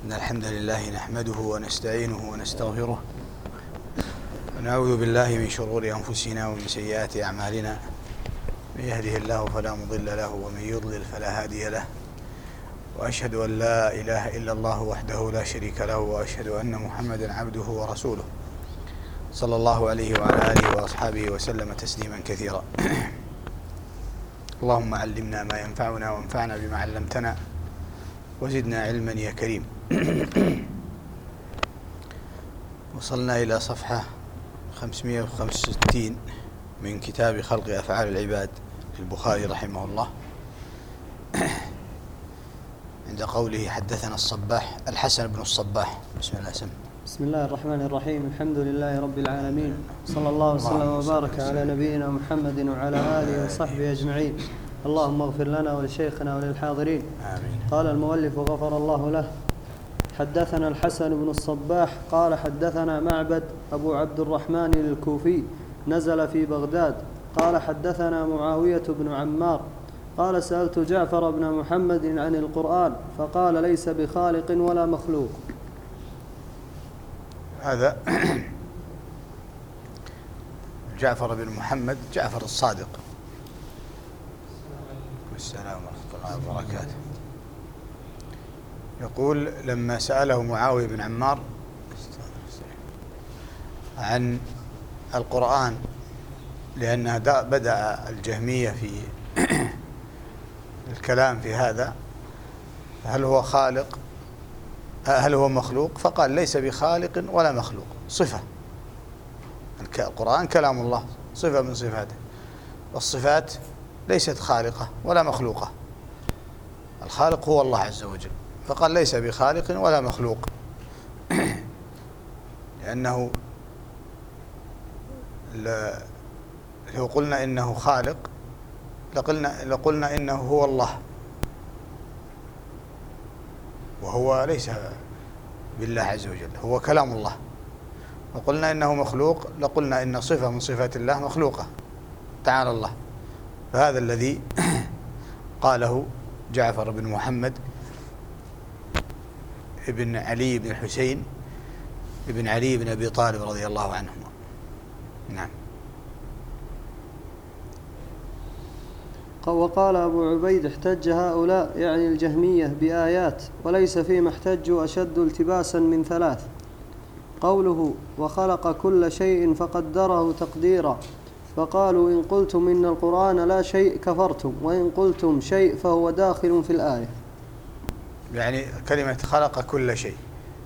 إن الحمد لله نحمده ونستعينه ونستغفره ونعوذ بالله من شرور أنفسنا ومن سيئات أعمالنا. من يهده الله فلا مضل له ومن يضلل فلا هادي له، وأشهد أن لا إله إلا الله وحده لا شريك له، وأشهد أن محمدا عبده ورسوله صلى الله عليه وعلى آله وأصحابه وسلم تسليما كثيرا. اللهم علمنا ما ينفعنا وانفعنا بما علمتنا وزدنا علما يا كريم. وصلنا إلى صفحة 565 من كتاب خلق أفعال العباد للبخاري رحمه الله، عند قوله حدثنا الصباح الحسن بن الصباح. بسم الله سم. بسم الله الرحمن الرحيم. الحمد لله رب العالمين، صلى الله وسلم وبارك على نبينا محمد وعلى آله وصحبه أجمعين. اللهم اغفر لنا ولشيخنا وللحاضرين. آمين. قال المؤلف وغفر الله له: حدثنا الحسن بن الصباح قال حدثنا معبد أبو عبد الرحمن الكوفي نزل في بغداد قال حدثنا معاوية بن عمار قال سألت جعفر بن محمد عن القرآن فقال ليس بخالق ولا مخلوق. هذا جعفر بن محمد جعفر الصادق. السلام ورحمة الله وبركاته. يقول: لما سأله معاوية بن عمار عن القرآن، لأن بدأ الجهمية في الكلام في هذا، هل هو خالق هل هو مخلوق؟ فقال ليس بخالق ولا مخلوق، صفة. القرآن كلام الله، صفة من صفاته، والصفات ليست خالقة ولا مخلوقة. الخالق هو الله عز وجل، فقال ليس بخالق ولا مخلوق. لأنه لو قلنا إنه خالق لقلنا إنه هو الله، وهو ليس بالله عز وجل، هو كلام الله. وقلنا إنه مخلوق لقلنا إن صفة من صفات الله مخلوقة، تعالى الله. فهذا الذي قاله جعفر بن محمد ابن علي بن الحسين ابن علي بن أبي طالب رضي الله عنهما. نعم. وقال أبو عبيد: احتج هؤلاء يعني الجهمية بآيات، وليس فيما احتجوا أشد التباسا من ثلاث: قوله وخلق كل شيء فقدره تقديرا، فقالوا إن قلتم إن القرآن لا شيء كفرتم، وإن قلتم شيء فهو داخل في الآية. يعني كلمة خلق كل شيء،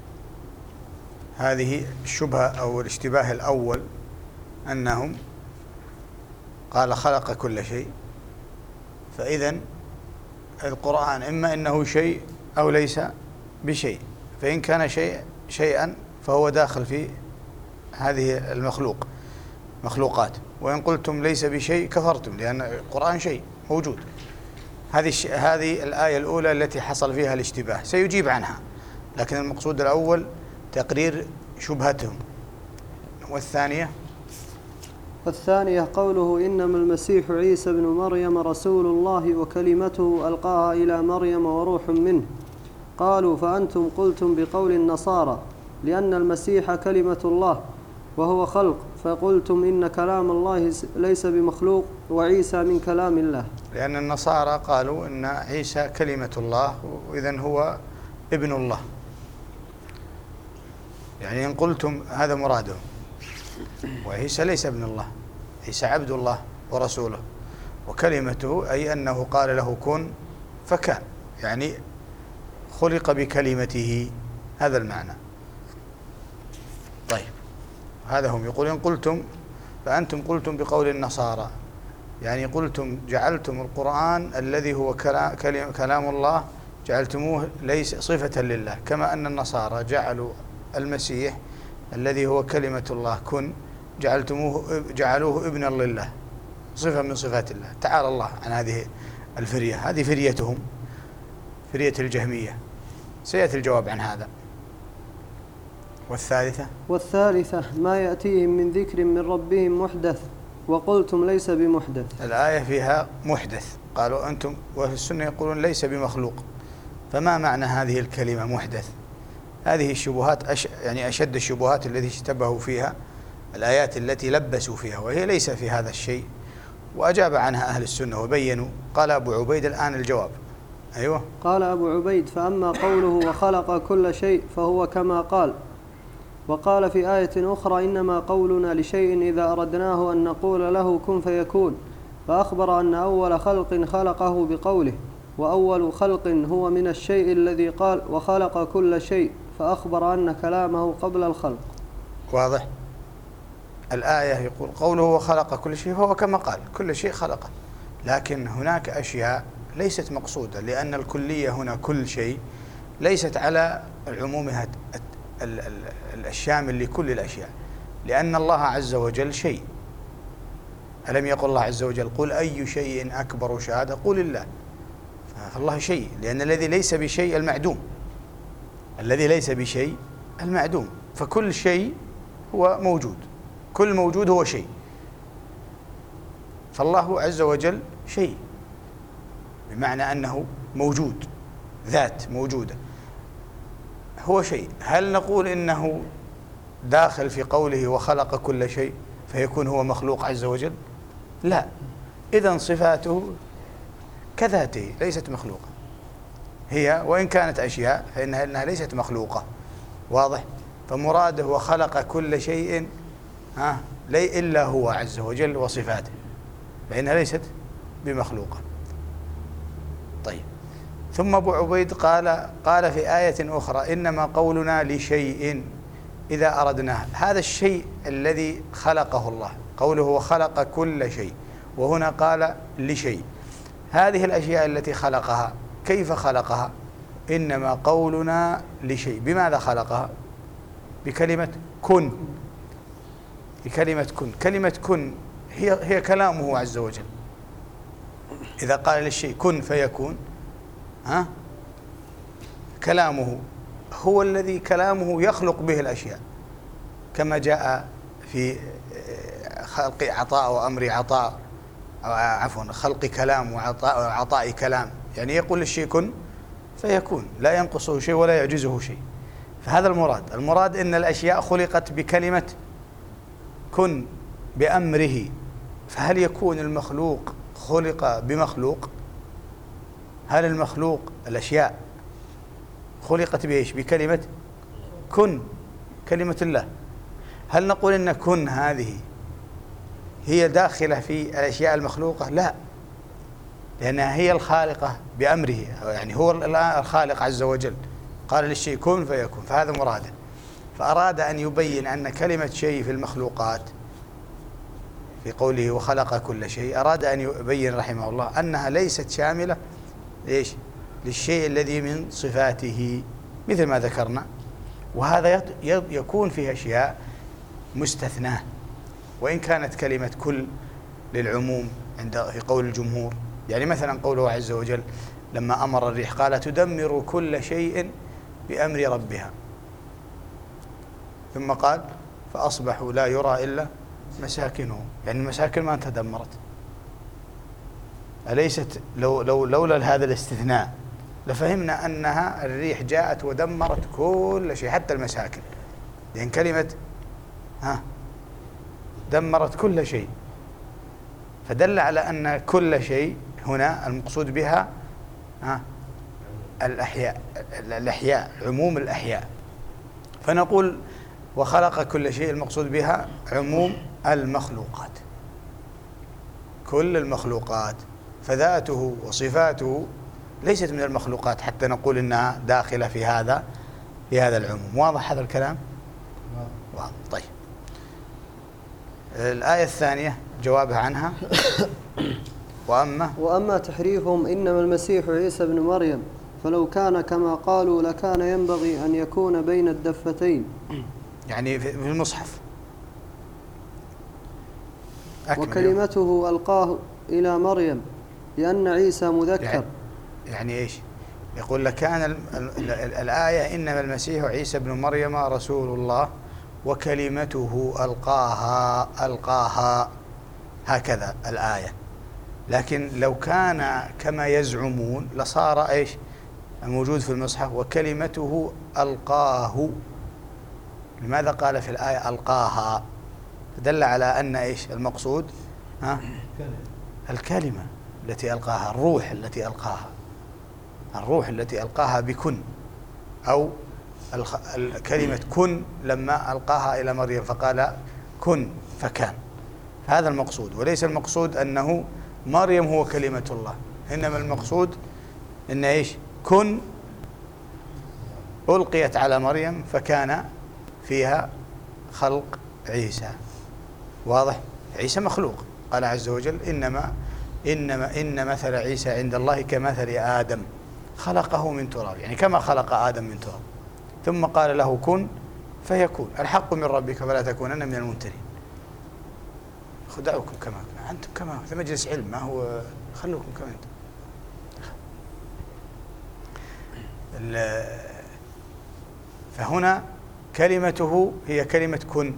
هذه الشبهة أو الاشتباه الأول، أنهم قال خلق كل شيء، فإذن القرآن إما إنه شيء أو ليس بشيء، فإن كان شيئا فهو داخل في هذه مخلوقات، وإن قلتم ليس بشيء كفرتم، لأن القرآن شيء موجود. هذه الآية الأولى التي حصل فيها الاشتباه، سيجيب عنها، لكن المقصود الأول تقرير شبهتهم. والثانية قوله إنما المسيح عيسى بن مريم رسول الله وكلمته ألقاها إلى مريم وروح منه. قالوا فأنتم قلتم بقول النصارى لأن المسيح كلمة الله وهو خلق، فقلتم إن كلام الله ليس بمخلوق وعيسى من كلام الله. لأن النصارى قالوا إن عيسى كلمة الله، وإذن هو ابن الله. يعني إن قلتم هذا مرادهم، وعيسى ليس ابن الله، عيسى عبد الله ورسوله، وكلمته أي أنه قال له كن فكان، يعني خلق بكلمته، هذا المعنى. طيب، هذا هم يقول إن قلتم فأنتم قلتم بقول النصارى، يعني قلتم جعلتم القرآن الذي هو كلام الله جعلتموه ليس صفة لله، كما أن النصارى جعلوا المسيح الذي هو كلمة الله كن جعلوه ابنا لله، صفة من صفات الله. تعالى الله عن هذه الفرية، هذه فريتهم، فرية الجهمية. سيأتي الجواب عن هذا. والثالثة ما يأتيهم من ذكر من ربهم محدث، وقلتم ليس بمحدث. الآية فيها محدث، قالوا أنتم، وفي السنة يقولون ليس بمخلوق. فما معنى هذه الكلمة محدث؟ هذه الشبهات يعني أشد الشبهات التي اشتبهوا فيها الآيات التي لبسوا فيها، وهي ليس في هذا الشيء، وأجاب عنها أهل السنة وبينوا. قال أبو عبيد الآن الجواب. أيوة. قال أبو عبيد: فأما قوله وخلق كل شيء فهو كما قال. وقال في آية أخرى: إنما قولنا لشيء إذا أردناه أن نقول له كن فيكون، فأخبر أن أول خلق خلقه بقوله، وأول خلق هو من الشيء الذي قال وخلق كل شيء، فأخبر أن كلامه قبل الخلق. واضح؟ الآية يقول قوله وخلق كل شيء فهو كما قال، كل شيء خلقه، لكن هناك أشياء ليست مقصودة، لأن الكلية هنا كل شيء ليست على العموم الشامل لكل الأشياء، لأن الله عز وجل شيء. ألم يقل الله عز وجل قل أي شيء أكبر شهادة؟ قل الله. فالله شيء، لأن الذي ليس بشيء المعدوم، الذي ليس بشيء المعدوم، فكل شيء هو موجود، كل موجود هو شيء، فالله عز وجل شيء بمعنى أنه موجود، ذات موجودة، هو شيء. هل نقول إنه داخل في قوله وخلق كل شيء فيكون هو مخلوق عز وجل؟ لا، إذن صفاته كذاته ليست مخلوقة، هي وإن كانت أشياء فإنها ليست مخلوقة. واضح؟ فمراده وخلق كل شيء إلا هو عز وجل وصفاته، فإنها ليست بمخلوقة. طيب، ثم أبو عبيد قال في آية أخرى: إنما قولنا لشيء إذا أردناه. هذا الشيء الذي خلقه الله، قوله وخلق كل شيء، وهنا قال لشيء. هذه الأشياء التي خلقها كيف خلقها؟ إنما قولنا لشيء. بماذا خلقها؟ بكلمة كن. بكلمة كن. كلمة كن هي كلامه عز وجل. إذا قال للشيء كن فيكون، كلامه هو الذي كلامه يخلق به الأشياء، كما جاء في خلق عطاء وأمر عطاء، عفوا خلق كلام وعطاء كلام، يعني يقول للشيء كن فيكون، لا ينقصه شيء ولا يعجزه شيء. فهذا المراد إن الأشياء خلقت بكلمة كن بأمره. فهل يكون المخلوق خلق بمخلوق؟ هل المخلوق الأشياء خلقت بإيش؟ بكلمة كن، كلمة الله. هل نقول إن كن هذه هي داخلة في الأشياء المخلوقة؟ لا، لأنها هي الخالقة بأمره، يعني هو الخالق عز وجل، قال للشيء كن فيكون، فهذا مراده. فأراد أن يبين أن كلمة شيء في المخلوقات في قوله وخلق كل شيء، أراد أن يبين رحمه الله أنها ليست شاملة ليش؟ للشيء الذي من صفاته، مثل ما ذكرنا. وهذا يكون فيه أشياء مستثناة، وإن كانت كلمة كل للعموم في قول الجمهور. يعني مثلا قوله عز وجل لما أمر الريح قال تدمر كل شيء بأمر ربها، ثم قال فأصبحوا لا يرى إلا مساكنهم، يعني المساكن ما تدمرت. أليست لولا هذا الاستثناء لفهمنا أنها الريح جاءت ودمرت كل شيء حتى المساكن، لأن كلمة دمرت كل شيء، فدل على أن كل شيء هنا المقصود بها الأحياء، عموم الأحياء. فنقول وخلق كل شيء المقصود بها عموم المخلوقات، كل المخلوقات، فذاته وصفاته ليست من المخلوقات حتى نقول إنها داخلة في هذا العموم. واضح هذا الكلام؟ واضح. طيب، الآية الثانية جوابها عنها وأما تحريفهم إنما المسيح عيسى بن مريم، فلو كان كما قالوا لكان ينبغي أن يكون بين الدفتين، يعني في المصحف. وكلمته ألقاه إلى مريم لأن عيسى مذكر. يعني إيش؟ يقول لكان الآية إنما المسيح عيسى بن مريم رسول الله وكلمته ألقاها، هكذا الآية. لكن لو كان كما يزعمون لصار إيش؟ الموجود في المصحف وكلمته ألقاه. لماذا قال في الآية ألقاها؟ دل على أن إيش المقصود؟ الكلمة التي ألقاها، الروح التي ألقاها، الروح التي ألقاها بكن، أو كلمة كن لما ألقاها إلى مريم فقال كن فكان. هذا المقصود، وليس المقصود أنه مريم هو كلمة الله، إنما المقصود أن إيش؟ كن ألقيت على مريم فكان فيها خلق عيسى. واضح؟ عيسى مخلوق، قال عز وجل إن مثل عيسى عند الله كمثل آدم خلقه من تراب، يعني كما خلق آدم من تراب ثم قال له كن فيكون. الحق من ربك فلا تكونن من الممترين. خدعوكم كما أنتم، كما في مجلس علم، ما هو خلوكم كما أنتم. فهنا كلمته هي كلمة كن،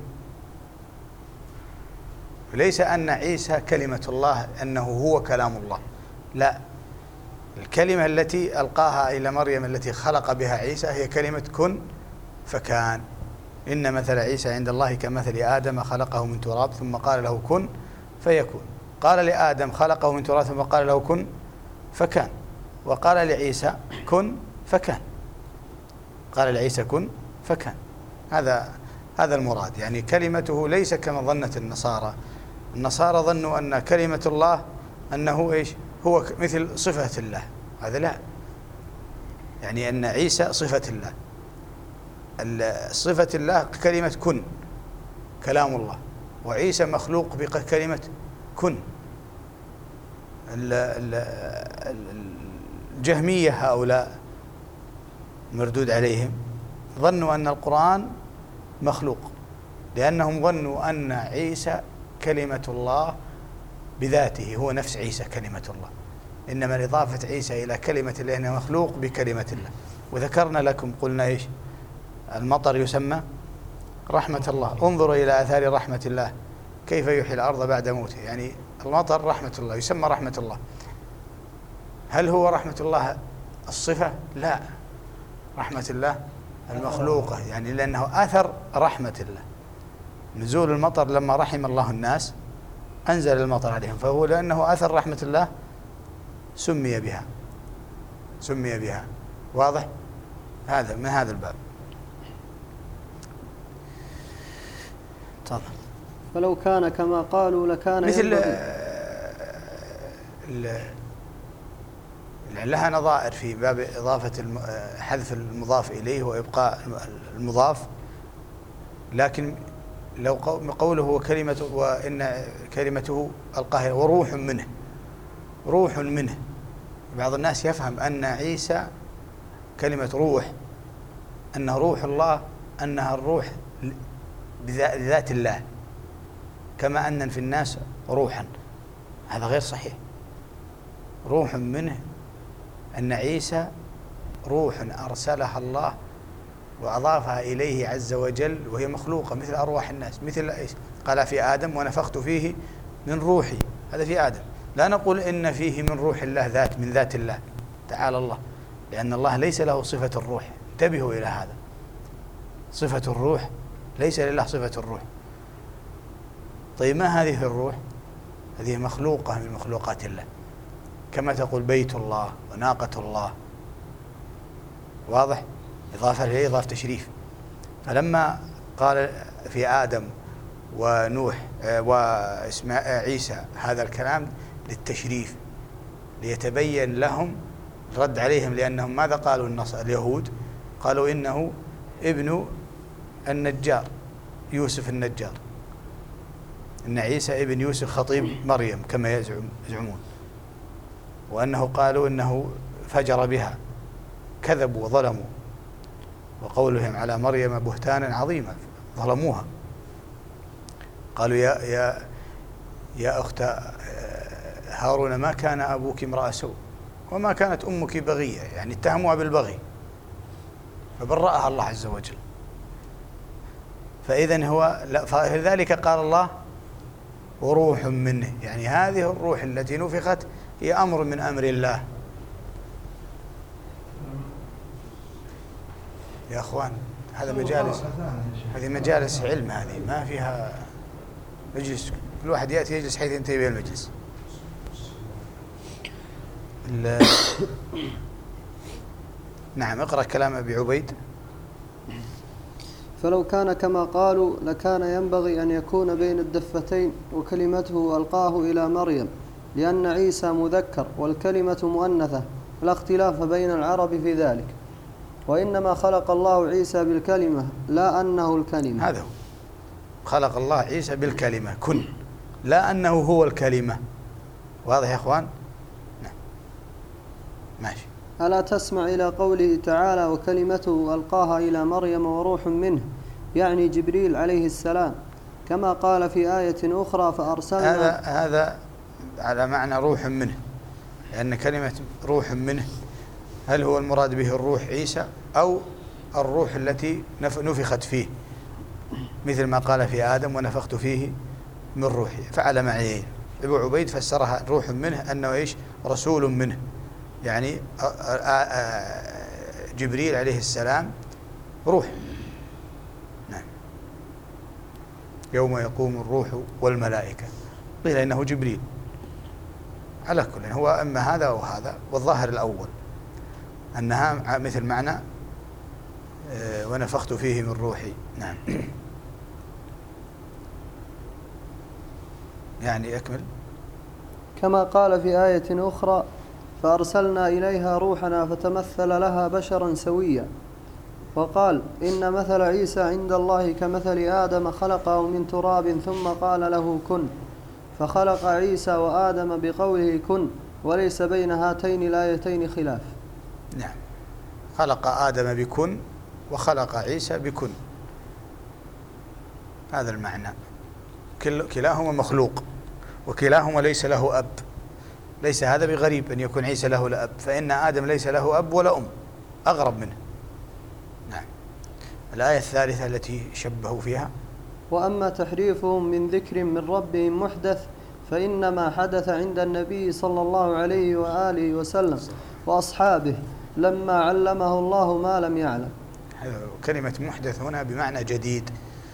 ليس أن عيسى كلمة الله أنه هو كلام الله، لا، الكلمة التي ألقاها إلى مريم التي خلق بها عيسى هي كلمة كن فكان. إن مثل عيسى عند الله كمثل آدم خلقه من تراب ثم قال له كن فيكون. قال لآدم خلقه من تراب ثم قال له كن فكان، وقال لعيسى كن فكان، قال لعيسى كن فكان. هذا المراد، يعني كلمته ليس كما ظنت النصارى. النصارى ظنوا أن كلمة الله أنه إيش؟ هو مثل صفة الله، هذا لا، يعني أن عيسى صفة الله. صفة الله كلمة كن كلام الله، وعيسى مخلوق بكلمة كن. الجهمية هؤلاء مردود عليهم ظنوا أن القرآن مخلوق، لأنهم ظنوا أن عيسى كلمة الله بذاته، هو نفس عيسى كلمة الله، إنما إضافة عيسى إلى كلمة الله أنه مخلوق بكلمة الله. وذكرنا لكم قلنا إيش؟ المطر يسمى رحمة الله. انظروا إلى آثار رحمة الله كيف يحيي الأرض بعد موته، يعني المطر رحمة الله، يسمى رحمة الله. هل هو رحمة الله الصفة؟ لا، رحمة الله المخلوقة، يعني لأنه أثر رحمة الله. نزول المطر لما رحم الله الناس أنزل المطر عليهم، فهو لأنه أثر رحمة الله سمي بها. واضح؟ هذا من هذا الباب. تفضل. فلو كان كما قالوا لكان مثل لها نظائر في باب إضافة حذف المضاف إليه وإبقاء المضاف، لكن لو قوله وكلمة وإن كلمته ألقاها وروح منه، روح منه، بعض الناس يفهم أن عيسى كلمة روح أنه روح الله، أنها الروح بذات الله، كما أن في الناس روحا. هذا غير صحيح. روح منه أن عيسى روح أرسلها الله وأضافها إليه عز وجل، وهي مخلوقة مثل أرواح الناس. مثل إيش؟ قال في آدم ونفخت فيه من روحي، هذا في آدم. لا نقول إن فيه من روح الله من ذات الله تعالى الله، لأن الله ليس له صفة الروح. انتبهوا إلى هذا، صفة الروح ليس لله صفة الروح. طيب ما هذه الروح؟ هذه مخلوقة من مخلوقات الله، كما تقول بيت الله وناقة الله. واضح؟ إضافة إليه إضافة تشريف. فلما قال في آدم ونوح وعيسى هذا الكلام للتشريف، ليتبين لهم رد عليهم، لأنهم ماذا قالوا اليهود؟ قالوا إنه ابن النجار، يوسف النجار، إن عيسى ابن يوسف خطيب مريم كما يزعمون، وأنه قالوا إنه فجر بها، كذبوا وظلموا، وقولهم على مريم بهتانا عظيما، ظلموها. قالوا يا أخت هارون ما كان أبوك امرأ سوء وما كانت أمك بغية، يعني اتهموها بالبغي، فبرأها الله عز وجل. فإذن فلذلك قال الله وروح منه، يعني هذه الروح التي نفخت هي أمر من أمر الله. يا أخوان هذا مجالس، هذه مجالس علم، هذه ما فيها مجلس كل واحد يأتي يجلس حيث ينتهي به المجلس. نعم، اقرأ كلام أبي عبيد. فلو كان كما قالوا لكان ينبغي أن يكون بين الدفتين وكلمته ألقاه إلى مريم، لأن عيسى مذكر والكلمة مؤنثة، لا اختلاف بين العرب في ذلك، وإنما خلق الله عيسى بالكلمة لا أنه الكلمة. هذا هو، خلق الله عيسى بالكلمة كن، لا أنه هو الكلمة. واضح يا أخوان؟ نعم ماشي. ألا تسمع إلى قوله تعالى وكلمته ألقاها إلى مريم وروح منه، يعني جبريل عليه السلام، كما قال في آية أخرى فأرسلنا. هذا على معنى روح منه، لأن كلمة روح منه هل هو المراد به الروح عيسى أو الروح التي نفخت فيه، مثل ما قال في آدم ونفخت فيه من روحي، فعل معنيين. أبو عبيد فسرها روح منه أنه إيش؟ رسول منه، يعني جبريل عليه السلام روح. نعم. يوم يقوم الروح والملائكة، قيل إنه جبريل. على كل هو أما هذا أو هذا، والظاهر الأول أنها مثل معنى ونفخت فيه من روحي. نعم. يعني أكمل. كما قال في آية أخرى فأرسلنا إليها روحنا فتمثل لها بشرا سويا. وقال إن مثل عيسى عند الله كمثل آدم خلقه من تراب ثم قال له كن، فخلق عيسى وآدم بقوله كن، وليس بين هاتين الآيتين خلاف. نعم، خلق آدم بكن وخلق عيسى بكن، هذا المعنى. كلاهما مخلوق وكلاهما ليس له أب. ليس هذا بغريب أن يكون عيسى له لأب، فإن آدم ليس له أب ولا أم، أغرب منه. نعم. الآية الثالثة التي شبهوا فيها: وأما تحريفهم من ذكر من ربهم محدث فإنما حدث عند النبي صلى الله عليه وآله وسلم وأصحابه لما علمه الله ما لم يعلم. كلمة محدث هنا بمعنى جديد،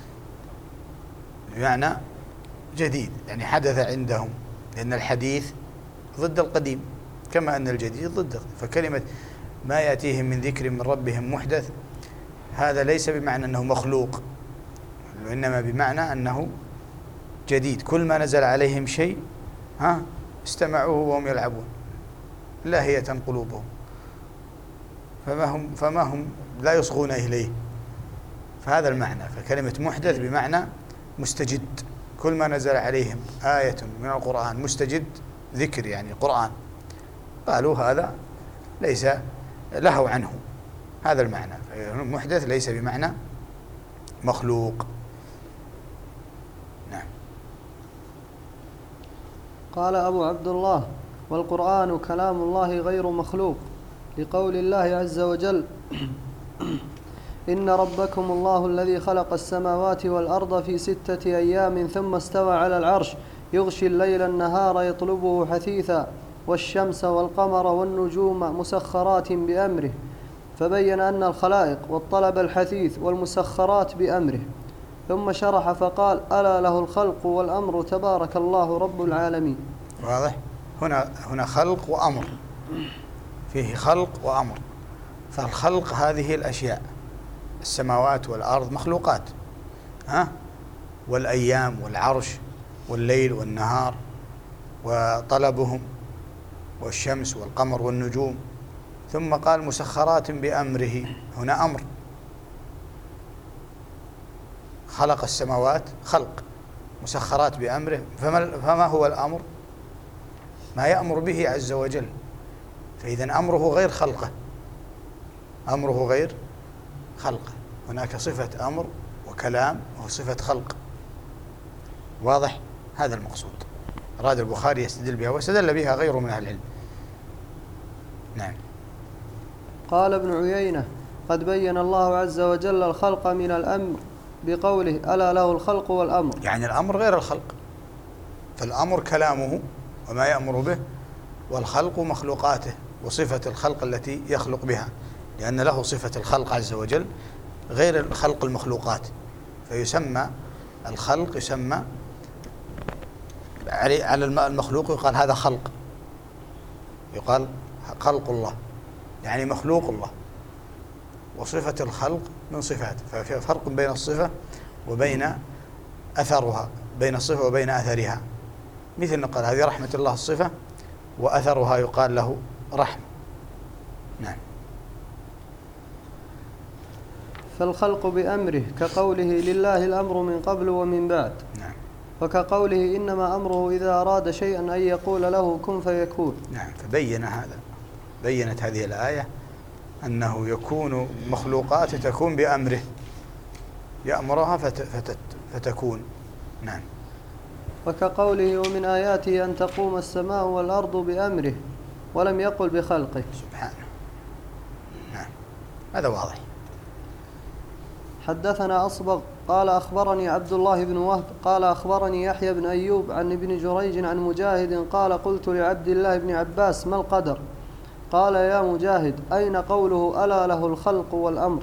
بمعنى جديد، يعني حدث عندهم، لأن الحديث ضد القديم كما أن الجديد ضده. فكلمة ما يأتيهم من ذكر من ربهم محدث هذا ليس بمعنى أنه مخلوق، وإنما بمعنى أنه جديد. كل ما نزل عليهم شيء استمعوه وهم يلعبون، لاهية قلوبهم، فما هم لا يصغون إليه. فهذا المعنى. فكلمة محدث بمعنى مستجد، كل ما نزل عليهم آية من القرآن مستجد، ذكر يعني قرآن، قالوا هذا ليس له عنه، هذا المعنى. محدث ليس بمعنى مخلوق. نعم. قال أبو عبد الله: والقرآن كلام الله غير مخلوق، لقول الله عز وجل: إن ربكم الله الذي خلق السماوات والأرض في 6 أيام ثم استوى على العرش يغشي الليل النهار يطلبه حثيثا والشمس والقمر والنجوم مسخرات بأمره، فبين أن الخلائق والطلب الحثيث والمسخرات بأمره، ثم شرح فقال: ألا له الخلق والأمر تبارك الله رب العالمين. واضح؟ هنا خلق وأمر، فيه خلق وأمر. فالخلق هذه الأشياء، السماوات والأرض مخلوقات، والأيام والعرش والليل والنهار وطلبهم والشمس والقمر والنجوم. ثم قال مسخرات بأمره، هنا أمر. خلق السماوات خلق، مسخرات بأمره. فما هو الأمر؟ ما يأمر به عز وجل. فإذن أمره غير خلقه، أمره غير خلقه. هناك صفة أمر وكلام وصفة خلق. واضح؟ هذا المقصود. أراد البخاري يستدل بها واستدل بها غيره من أهل العلم. نعم. قال ابن عيينة: قد بين الله عز وجل الخلق من الأمر بقوله: ألا له الخلق والأمر. يعني الأمر غير الخلق، فالأمر كلامه وما يأمر به، والخلق مخلوقاته وصفة الخلق التي يخلق بها. لأن له صفة الخلق عز وجل غير خلق المخلوقات، فيسمى الخلق يسمى على المخلوق يقال هذا خلق، يقال خلق الله يعني مخلوق الله، وصفة الخلق من صفاته، ففي فرق بين الصفة وبين أثرها، بين الصفة وبين أثرها. مثل نقول هذه رحمة الله الصفة وأثرها يقال له رحمة. نعم. فالخلق بأمره كقوله لله الأمر من قبل ومن بعد. نعم. وكقوله إنما أمره إذا أراد شيئا أن يقول له كن فيكون. نعم. فبين هذا، بينت هذه الآية أنه يكون مخلوقات تكون بأمره، يأمرها فتكون. نعم. وكقوله ومن آياته أن تقوم السماء والأرض بأمره ولم يقل بخلقه سبحانه. نعم. هذا واضح. حدثنا أصبغ قال أخبرني عبد الله بن وهب قال أخبرني يحيى بن أيوب عن ابن جريج عن مجاهد قال قلت لعبد الله بن عباس ما القدر؟ قال يا مجاهد أين قوله ألا له الخلق والأمر؟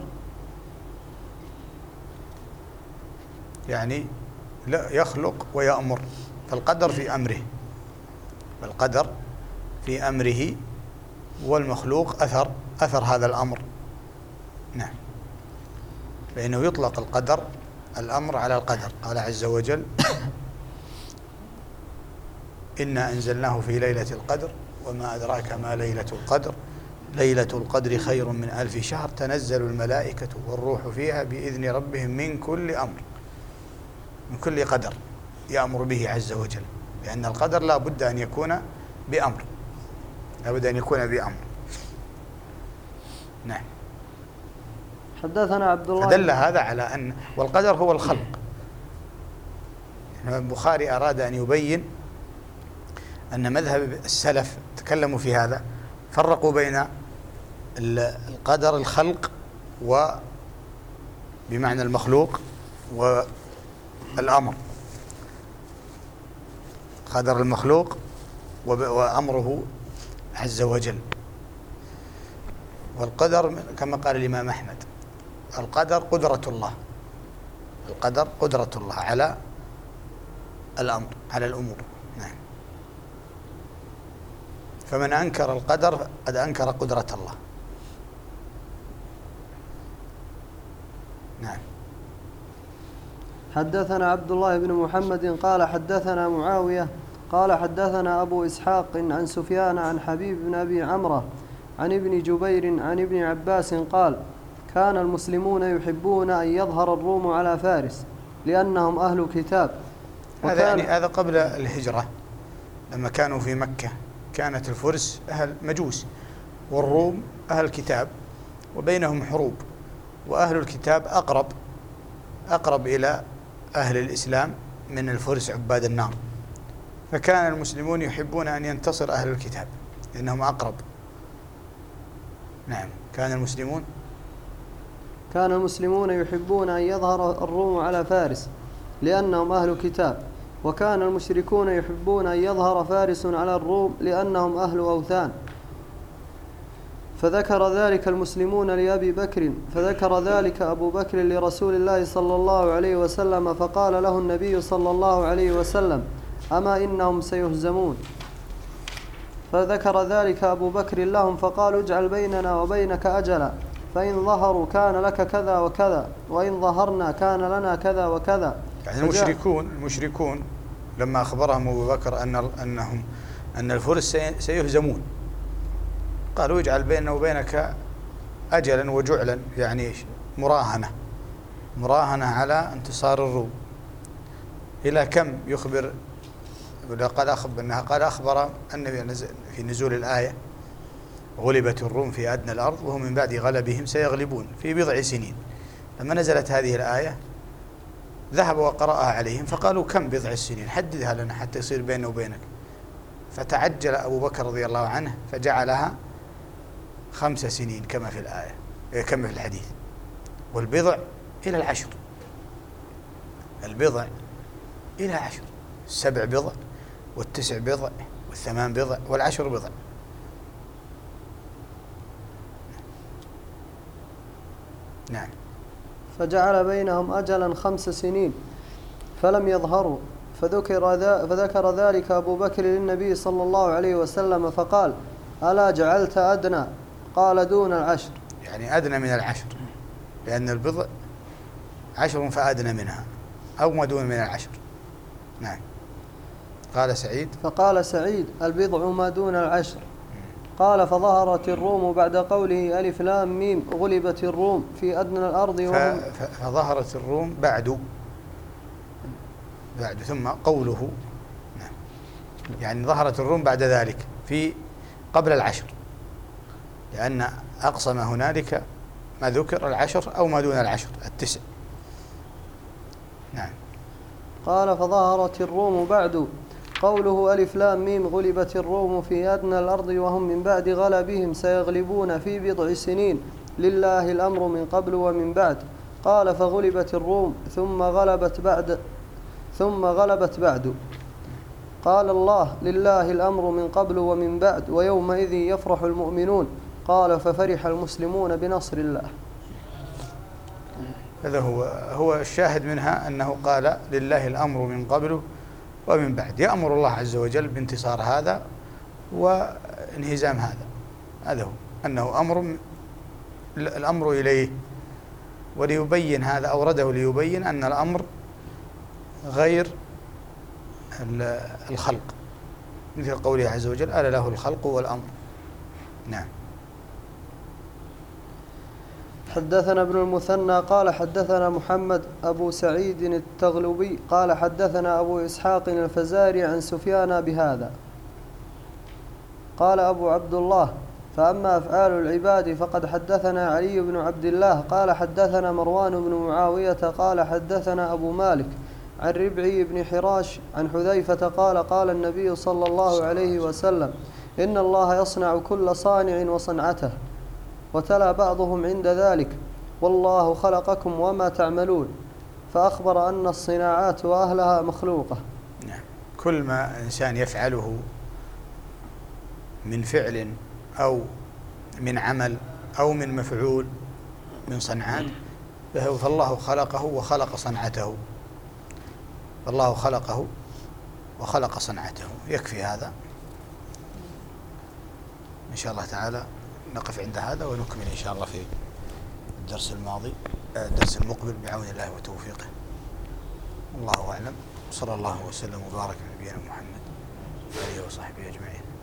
يعني لا يخلق ويأمر، فالقدر في أمره، فالقدر في أمره، والمخلوق أثر هذا الأمر. نعم. فإنه يطلق القدر الأمر على القدر. قال عز وجل إنا أنزلناه في ليلة القدر وما أدراك ما ليلة القدر ليلة القدر خير من 1000 شهر تنزل الملائكة والروح فيها بإذن ربهم من كل أمر، من كل قدر يأمر به عز وجل، لأن القدر لا بد أن يكون بأمر، لا بد أن يكون بأمر. نعم. حدثنا عبد الله فدل هذا على أن والقدر هو الخلق. البخاري أراد أن يبين أن مذهب السلف تكلموا في هذا، فرقوا بين القدر الخلق بمعنى المخلوق والأمر، قدر المخلوق وأمره عز وجل. والقدر كما قال الإمام أحمد القدر قدرة الله، القدر قدرة الله على الأمر، على الأمور. نعم. فمن أنكر القدر قد أنكر قدرة الله. نعم. حدثنا عبد الله بن محمد قال حدثنا معاوية قال حدثنا أبو إسحاق عن سفيان عن حبيب بن أبي عمرة عن ابن جبير عن ابن عباس قال كان المسلمون يحبون أن يظهر الروم على فارس لأنهم أهل كتاب. هذا يعني هذا قبل الهجرة، لما كانوا في مكة كانت الفرس أهل مجوس والروم أهل كتاب وبينهم حروب، وأهل الكتاب أقرب إلى أهل الإسلام من الفرس عباد النار، فكان المسلمون يحبون أن ينتصر أهل الكتاب لأنهم أقرب. نعم. كان المسلمون يحبون أن يظهر الروم على فارس لأنهم أهل كتاب، وكان المشركون يحبون أن يظهر فارس على الروم لأنهم أهل أوثان. فذكر ذلك المسلمون لأبي بكر، فذكر ذلك أبو بكر لرسول الله صلى الله عليه وسلم، فقال له النبي صلى الله عليه وسلم أما إنهم سيهزمون. فذكر ذلك أبو بكر لهم فقالوا اجعل بيننا وبينك أجلا، فإن ظهروا كان لك كذا وكذا، وإن ظهرنا كان لنا كذا وكذا. يعني المشركون لما أخبرهم أبو بكر أن الفرس سيهزمون قالوا اجعل بيننا وبينك أجلا وجعلا، يعني مراهنة على انتصار الروم. إلى كم يخبر؟ قال أخبر النبي في نزول الآية غلبت الروم في أدنى الأرض وهم من بعد غلبهم سيغلبون في بضع سنين. لما نزلت هذه الآية ذهب وقرأها عليهم فقالوا كم بضع السنين، حددها لنا حتى يصير بيننا وبينك. فتعجل أبو بكر رضي الله عنه فجعلها 5 سنين كما في الآية، كما في الحديث. والبضع إلى 10، البضع إلى 10، 7 بضع و9 بضع و8 بضع وال10 بضع. نعم. فجعل بينهم أجلا 5 سنين فلم يظهروا، فذكر ذلك أبو بكر للنبي صلى الله عليه وسلم فقال: ألا جعلت أدنى؟ قال: دون 10. يعني أدنى من 10، لأن البضع 10 فأدنى منها أو ما دون من 10. نعم. قال سعيد: فقال سعيد: البضع ما دون 10. قال: فظهرت الروم بعد قوله ألف لام ميم غلبت الروم في أدنى الأرض وهم فظهرت الروم بعد ثم قوله. نعم. يعني ظهرت الروم بعد ذلك قبل 10، لأن أقصى ما هنالك ما ذكر 10 أو ما دون 10 9. نعم. قال: فظهرت الروم بعد قوله ألف لام ميم غلبت الروم في أدنى الأرض وهم من بعد غلبهم سيغلبون في بضع سنين لله الأمر من قبل ومن بعد. قال: فغلبت الروم ثم غلبت بعد. قال الله: لله الأمر من قبل ومن بعد ويومئذ يفرح المؤمنون. قال: ففرح المسلمون بنصر الله. هذا هو الشاهد منها، أنه قال لله الأمر من قبل ومن بعد، يأمر الله عز وجل بانتصار هذا وانهزام هذا هو أنه الأمر إليه. وليبين هذا، أورده ليبين أن الأمر غير الخلق، مثل قوله عز وجل: ألا له الخلق والأمر. نعم. حدثنا ابن المثنى قال حدثنا محمد أبو سعيد التغلبي قال حدثنا أبو إسحاق الفزاري عن سفيان بهذا. قال أبو عبد الله: فأما أفعال العباد فقد حدثنا علي بن عبد الله قال حدثنا مروان بن معاوية قال حدثنا أبو مالك عن ربعي بن حراش عن حذيفة قال: قال النبي صلى الله عليه وسلم: إن الله يصنع كل صانع وصنعته. وتلا بعضهم عند ذلك: والله خلقكم وما تعملون. فأخبر أن الصناعات وأهلها مخلوقة. نعم. كل ما إنسان يفعله من فعل أو من عمل أو من مفعول من صنعات، فالله خلقه وخلق صنعته. الله خلقه وخلق صنعته. يكفي هذا إن شاء الله تعالى. نقف عند هذا ونكمل إن شاء الله في الدرس المقبل بعون الله وتوفيقه. الله أعلم. صلى الله وسلم وبارك على نبينا محمد وآله وصحبه أجمعين.